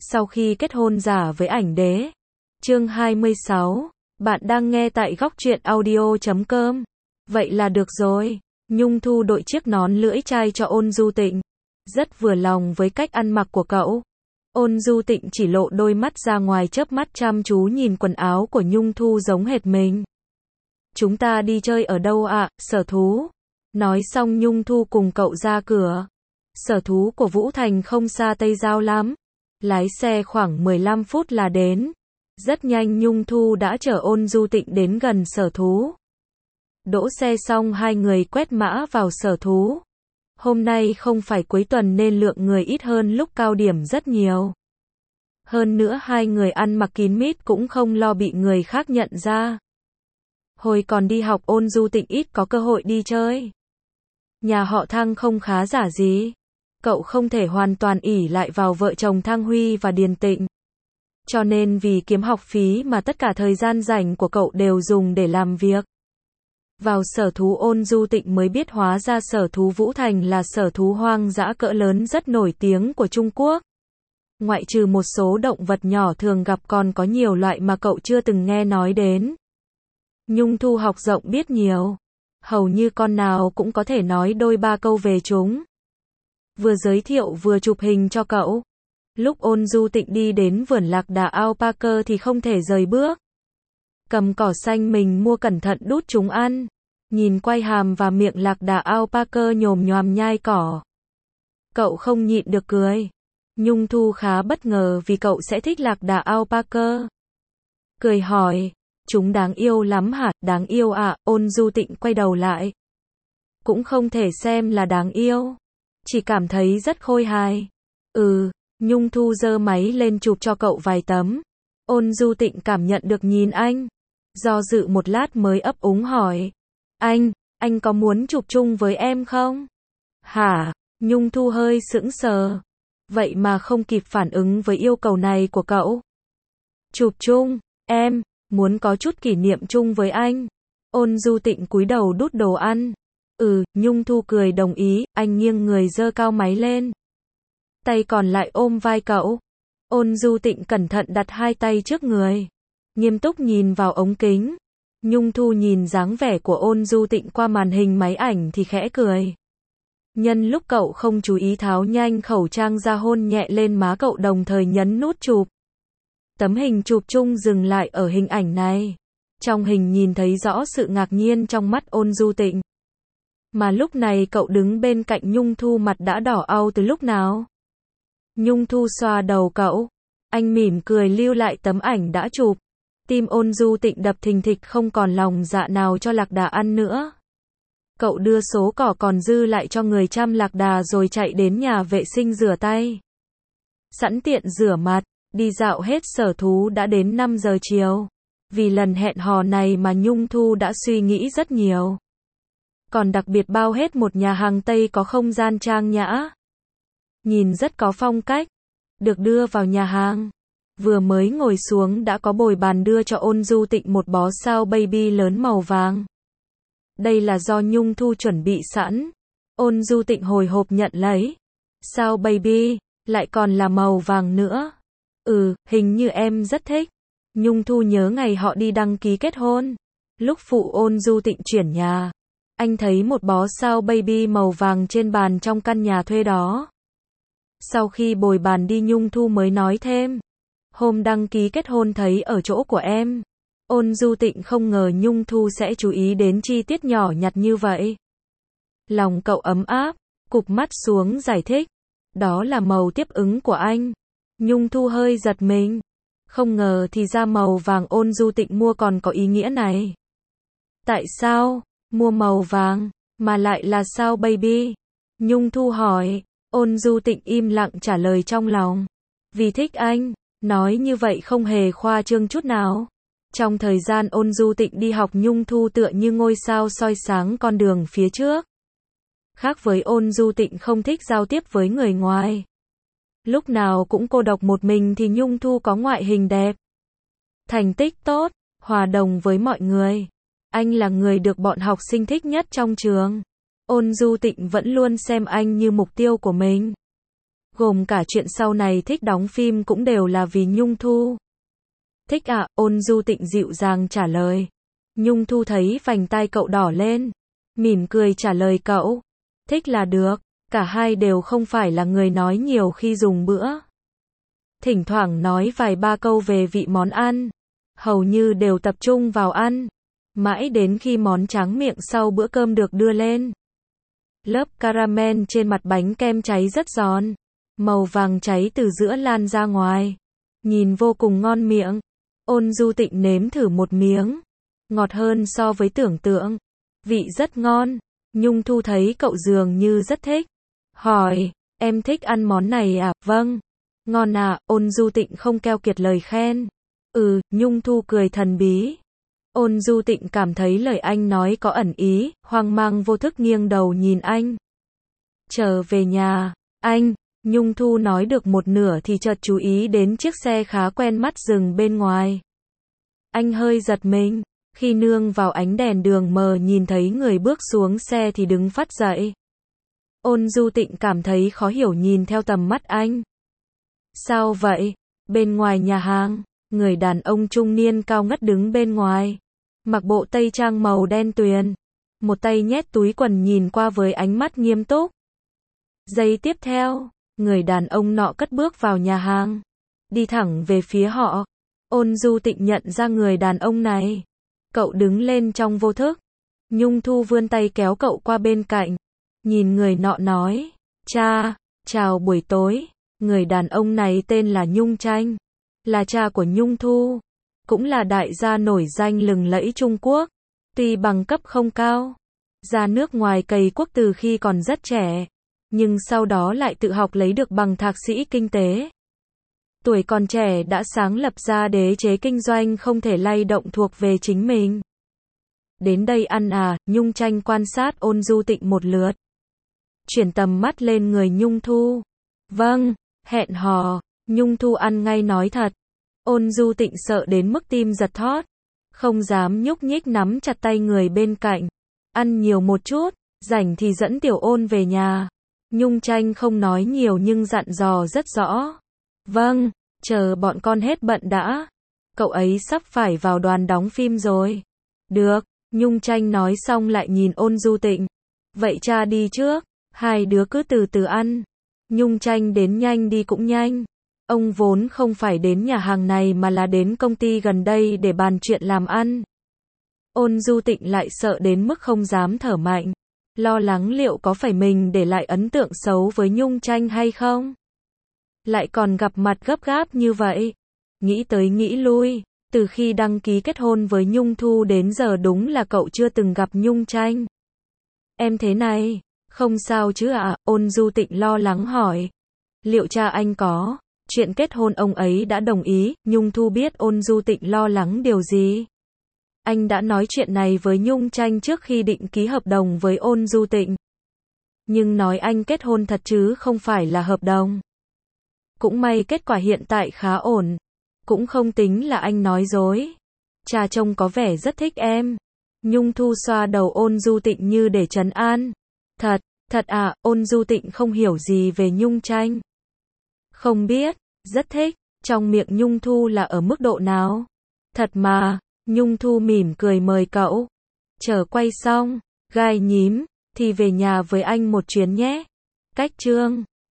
Sau khi kết hôn giả với ảnh đế. Chương 26. Bạn đang nghe tại góc truyện audio.com. Vậy là được rồi. Nhung Thu đội chiếc nón lưỡi chai cho Ôn Du Tịnh. Rất vừa lòng với cách ăn mặc của cậu. Ôn Du Tịnh chỉ lộ đôi mắt ra ngoài chớp mắt chăm chú nhìn quần áo của Nhung Thu giống hệt mình. Chúng ta đi chơi ở đâu ạ, sở thú? Nói xong Nhung Thu cùng cậu ra cửa. Sở thú của Vũ Thành không xa Tây Giao lắm. Lái xe khoảng 15 phút là đến. Rất nhanh Nhung Thu đã chở Ôn Du Tịnh đến gần sở thú. Đỗ xe xong hai người quét mã vào sở thú. Hôm nay không phải cuối tuần nên lượng người ít hơn lúc cao điểm rất nhiều. Hơn nữa hai người ăn mặc kín mít cũng không lo bị người khác nhận ra. Hồi còn đi học Ôn Du Tịnh ít có cơ hội đi chơi. Nhà họ Thăng không khá giả gì. Cậu không thể hoàn toàn ỷ lại vào vợ chồng Thăng Huy và Điền Tịnh. Cho nên vì kiếm học phí mà tất cả thời gian rảnh của cậu đều dùng để làm việc. Vào sở thú Ôn Du Tịnh mới biết hóa ra sở thú Vũ Thành là sở thú hoang dã cỡ lớn rất nổi tiếng của Trung Quốc. Ngoại trừ một số động vật nhỏ thường gặp còn có nhiều loại mà cậu chưa từng nghe nói đến. Nhung Thu học rộng biết nhiều. Hầu như con nào cũng có thể nói đôi ba câu về chúng. Vừa giới thiệu vừa chụp hình cho cậu. Lúc Ôn Du Tịnh đi đến vườn lạc đà alpaca thì không thể rời bước. Cầm cỏ xanh mình mua cẩn thận đút chúng ăn. Nhìn quay hàm và miệng lạc đà alpaca nhồm nhoàm nhai cỏ. Cậu không nhịn được cười. Nhung Thu khá bất ngờ vì cậu sẽ thích lạc đà alpaca. Cười hỏi, chúng đáng yêu lắm hả? Đáng yêu ạ, Ôn Du Tịnh quay đầu lại. Cũng không thể xem là đáng yêu. Chỉ cảm thấy rất khôi hài. Nhung Thu giơ máy lên chụp cho cậu vài tấm. Ôn Du Tịnh cảm nhận được nhìn anh. Do dự một lát mới ấp úng hỏi. Anh có muốn chụp chung với em không? Hả? Nhung Thu hơi sững sờ. Vậy mà không kịp phản ứng với yêu cầu này của cậu. Chụp chung, em muốn có chút kỷ niệm chung với anh. Ôn Du Tịnh cúi đầu đút đồ ăn. Nhung Thu cười đồng ý, anh nghiêng người giơ cao máy lên. Tay còn lại ôm vai cậu. Ôn Du Tịnh cẩn thận đặt hai tay trước người. Nghiêm túc nhìn vào ống kính. Nhung Thu nhìn dáng vẻ của Ôn Du Tịnh qua màn hình máy ảnh thì khẽ cười. Nhân lúc cậu không chú ý tháo nhanh khẩu trang ra hôn nhẹ lên má cậu đồng thời nhấn nút chụp. Tấm hình chụp chung dừng lại ở hình ảnh này. Trong hình nhìn thấy rõ sự ngạc nhiên trong mắt Ôn Du Tịnh. Mà lúc này cậu đứng bên cạnh Nhung Thu mặt đã đỏ au từ lúc nào? Nhung Thu xoa đầu cậu. Anh mỉm cười lưu lại tấm ảnh đã chụp. Tim Ôn Du Tịnh đập thình thịch không còn lòng dạ nào cho lạc đà ăn nữa. Cậu đưa số cỏ còn dư lại cho người chăm lạc đà rồi chạy đến nhà vệ sinh rửa tay. Sẵn tiện rửa mặt, đi dạo hết sở thú đã đến 5 giờ chiều. Vì lần hẹn hò này mà Nhung Thu đã suy nghĩ rất nhiều. Còn đặc biệt bao hết một nhà hàng Tây có không gian trang nhã. Nhìn rất có phong cách. Được đưa vào nhà hàng. Vừa mới ngồi xuống đã có bồi bàn đưa cho Ôn Du Tịnh một bó sao baby lớn màu vàng. Đây là do Nhung Thu chuẩn bị sẵn. Ôn Du Tịnh hồi hộp nhận lấy. Sao baby, lại còn là màu vàng nữa. Hình như em rất thích. Nhung Thu nhớ ngày họ đi đăng ký kết hôn. Lúc phụ Ôn Du Tịnh chuyển nhà. Anh thấy một bó sao baby màu vàng trên bàn trong căn nhà thuê đó. Sau khi bồi bàn đi Nhung Thu mới nói thêm. Hôm đăng ký kết hôn thấy ở chỗ của em. Ôn Du Tịnh không ngờ Nhung Thu sẽ chú ý đến chi tiết nhỏ nhặt như vậy. Lòng cậu ấm áp, cụp mắt xuống giải thích. Đó là màu tiếp ứng của anh. Nhung Thu hơi giật mình. Không ngờ thì ra màu vàng Ôn Du Tịnh mua còn có ý nghĩa này. Tại sao mua màu vàng mà lại là sao baby? Nhung Thu hỏi. Ôn Du Tịnh im lặng trả lời trong lòng. Vì thích anh. Nói như vậy không hề khoa trương chút nào. Trong thời gian Ôn Du Tịnh đi học Nhung Thu tựa như ngôi sao soi sáng con đường phía trước. Khác với Ôn Du Tịnh không thích giao tiếp với người ngoài. Lúc nào cũng cô độc một mình thì Nhung Thu có ngoại hình đẹp. Thành tích tốt, hòa đồng với mọi người. Anh là người được bọn học sinh thích nhất trong trường. Ôn Du Tịnh vẫn luôn xem anh như mục tiêu của mình. Gồm cả chuyện sau này thích đóng phim cũng đều là vì Nhung Thu. Thích ạ, Ôn Du Tịnh dịu dàng trả lời. Nhung Thu thấy vành tai cậu đỏ lên. Mỉm cười trả lời cậu. Thích là được, cả hai đều không phải là người nói nhiều khi dùng bữa. Thỉnh thoảng nói vài ba câu về vị món ăn. Hầu như đều tập trung vào ăn. Mãi đến khi món tráng miệng sau bữa cơm được đưa lên. Lớp caramel trên mặt bánh kem cháy rất giòn. Màu vàng cháy từ giữa lan ra ngoài. Nhìn vô cùng ngon miệng. Ôn Du Tịnh nếm thử một miếng. Ngọt hơn so với tưởng tượng. Vị rất ngon. Nhung Thu thấy cậu dường như rất thích. Hỏi, em thích ăn món này à? Vâng. Ngon à? Ôn Du Tịnh không keo kiệt lời khen. Nhung Thu cười thần bí. Ôn Du Tịnh cảm thấy lời anh nói có ẩn ý, hoang mang vô thức nghiêng đầu nhìn anh. Trở về nhà, anh, Nhung Thu nói được một nửa thì chợt chú ý đến chiếc xe khá quen mắt dừng bên ngoài. Anh hơi giật mình, khi nương vào ánh đèn đường mờ nhìn thấy người bước xuống xe thì đứng phắt dậy. Ôn Du Tịnh cảm thấy khó hiểu nhìn theo tầm mắt anh. Sao vậy? Bên ngoài nhà hàng, người đàn ông trung niên cao ngất đứng bên ngoài. Mặc bộ tây trang màu đen tuyền. Một tay nhét túi quần nhìn qua với ánh mắt nghiêm túc. Giây tiếp theo, người đàn ông nọ cất bước vào nhà hàng. Đi thẳng về phía họ. Ôn Du Tịnh nhận ra người đàn ông này. Cậu đứng lên trong vô thức. Nhung Thu vươn tay kéo cậu qua bên cạnh. Nhìn người nọ nói. Cha, chào buổi tối. Người đàn ông này tên là Nhung Tranh. Là cha của Nhung Thu. Cũng là đại gia nổi danh lừng lẫy Trung Quốc. Tuy bằng cấp không cao. Ra nước ngoài cày quốc từ khi còn rất trẻ. Nhưng sau đó lại tự học lấy được bằng thạc sĩ kinh tế. Tuổi còn trẻ đã sáng lập ra đế chế kinh doanh không thể lay động thuộc về chính mình. Đến đây ăn à? Nhung Tranh quan sát Ôn Du Tịnh một lượt. Chuyển tầm mắt lên người Nhung Thu. Vâng, hẹn hò. Nhung Thu ăn ngay nói thật. Ôn Du Tịnh sợ đến mức tim giật thót. Không dám nhúc nhích nắm chặt tay người bên cạnh. Ăn nhiều một chút, rảnh thì dẫn Tiểu Ôn về nhà. Nhung Tranh không nói nhiều nhưng dặn dò rất rõ. Vâng, chờ bọn con hết bận đã. Cậu ấy sắp phải vào đoàn đóng phim rồi. Được, Nhung Tranh nói xong lại nhìn Ôn Du Tịnh. Vậy cha đi trước, hai đứa cứ từ từ ăn. Nhung Tranh đến nhanh đi cũng nhanh. Ông vốn không phải đến nhà hàng này mà là đến công ty gần đây để bàn chuyện làm ăn. Ôn Du Tịnh lại sợ đến mức không dám thở mạnh. Lo lắng liệu có phải mình để lại ấn tượng xấu với Nhung Tranh hay không? Lại còn gặp mặt gấp gáp như vậy. Nghĩ tới nghĩ lui, từ khi đăng ký kết hôn với Nhung Thu đến giờ đúng là cậu chưa từng gặp Nhung Tranh. Em thế này, không sao chứ ạ? Ôn Du Tịnh lo lắng hỏi. Liệu cha anh có chuyện kết hôn ông ấy đã đồng ý? Nhung Thu biết Ôn Du Tịnh lo lắng điều gì. Anh đã nói chuyện này với Nhung Tranh trước khi định ký hợp đồng với Ôn Du Tịnh. Nhưng nói anh kết hôn thật chứ không phải là hợp đồng. Cũng may kết quả hiện tại khá ổn. Cũng không tính là anh nói dối. Cha trông có vẻ rất thích em. Nhung Thu xoa đầu Ôn Du Tịnh như để trấn an. Thật à? Ôn Du Tịnh không hiểu gì về Nhung Tranh. Không biết, rất thích. Trong miệng Nhung Thu là ở mức độ nào? Thật mà. Nhung Thu mỉm cười mời cậu. Chờ quay xong, gai nhím, thì về nhà với anh một chuyến nhé. Cách chương